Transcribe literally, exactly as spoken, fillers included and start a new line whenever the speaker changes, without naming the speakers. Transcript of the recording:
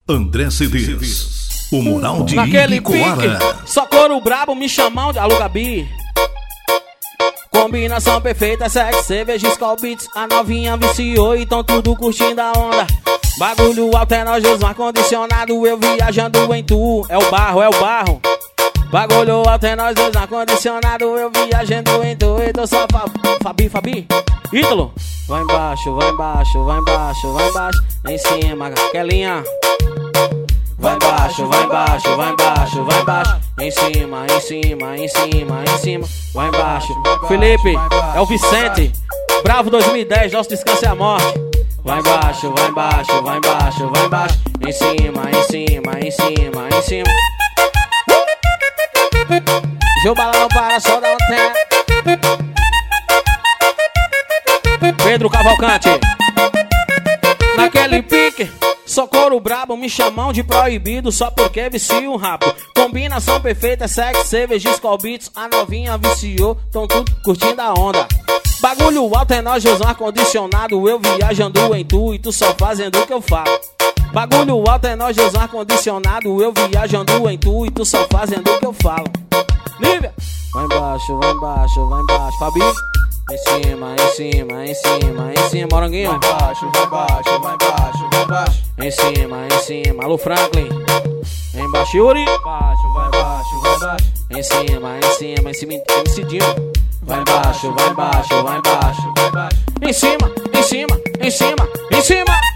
André Cedês, o moral de
Naquele
Ibicoara.
pique, só couro brabo me chamam de Alô Gabi. Combinação perfeita, sexo, cerveja, Skol Beats. A novinha viciou, então tudo curtindo a onda. Bagulho alto é nós dois, ar condicionado, eu viajando em tu. É o barro, é o barro. Bagulho alto é nós dois, ar condicionado, eu viajando em tu. Então só fa Fabi, Fabi, Ítalo. Vai embaixo, vai embaixo, vai embaixo, vai embaixo. Em cima, Kelinha. Vai embaixo, vai embaixo, vai embaixo, vai embaixo. Em cima, em cima, em cima, em cima. Vai embaixo. Felipe, é o Vicente. Bravo dois mil e dez, nosso descanso é a morte. Vai embaixo, vai embaixo, vai embaixo, vai embaixo. Em cima, em cima, em cima, em cima. Gil Balão para só dar um tempo. Pedro Cavalcante. Naquele pique, só couro brabo, me chamam de proibido só porque vicio um rabo. Combinação perfeita, sexo, cerveja, Skol Beats. A novinha viciou, tão tudo curtindo a onda. Bagulho alto é nós, Josão ar-condicionado, eu viajando em tu e tu só fazendo o que eu falo. Bagulho alto é nós, Josão ar-condicionado, eu viajando em tu e tu só fazendo o que eu falo. Lívia! Vai embaixo, vai embaixo, vai embaixo. Fabi? Em cima, em cima, em cima, em cima, Moranguinho.
Vai embaixo, vai embaixo, vai embaixo, vai embaixo.
Em cima, em cima, Lu Franklin. Embaixo, Yuri.
Vai embaixo, vai embaixo, vai embaixo.
Em cima, em cima, em cima, M C Dinho. Vai embaixo, vai embaixo, vai embaixo, vai embaixo.
Vai embaixo.
Em cima, em cima, em cima, em cima.